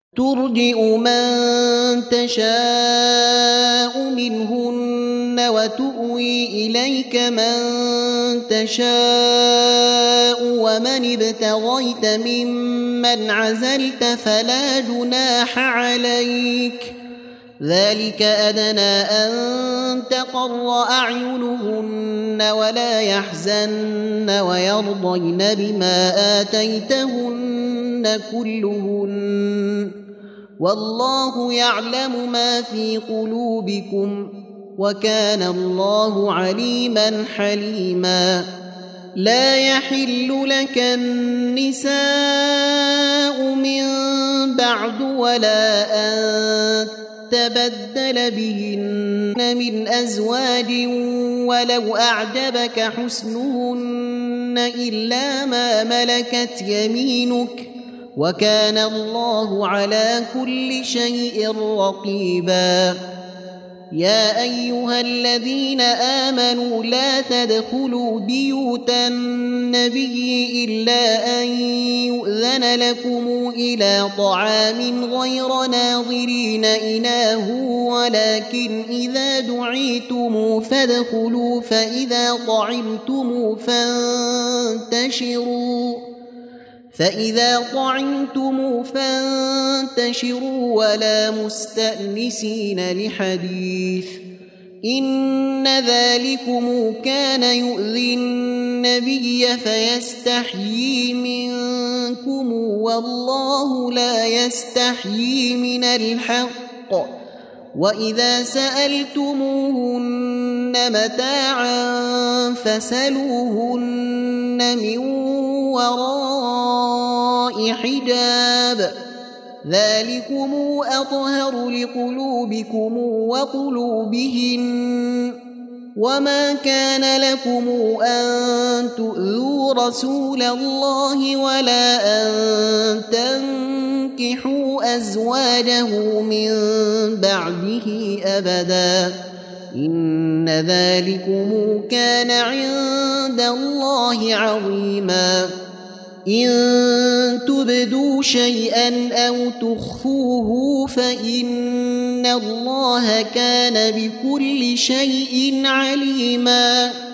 ترجئ من تشاء منهن وتؤوي إليك من تشاء ومن ابتغيت ممن عزلت فلا جناح عليك ذلك أدنى أن تقر أعينهن ولا يحزن ويرضين بما آتيتهن كلهن والله يعلم ما في قلوبكم وكان الله عليما حليما لا يحل لك النساء من بعد ولا أن تبدل بهن من أزواج ولو أعجبك حسنهن إلا ما ملكت يمينك وكان الله على كل شيء رقيبا يا أيها الذين آمنوا لا تدخلوا بيوت النبي إلا أن يؤذن لكم إلى طعام غير ناظرين إناه ولكن إذا دعيتم فادخلوا فإذا طعمتم فانتشروا ولا مستأنسين لحديث إن ذلكم كان يؤذي النبي فيستحيي منكم والله لا يستحيي من الحق وإذا سألتموهن متاعا فاسألوهن من وراء حجاب ذلكم أطهر لقلوبكم وقلوبهن وما كان لكم أن تؤذوا رسول الله ولا أن تنكحوا أزواجه من بعده أبدا إن ذلكم كان عند الله عظيما إن تبدوا شيئا أو تخفوه فإن الله كان بكل شيء عليما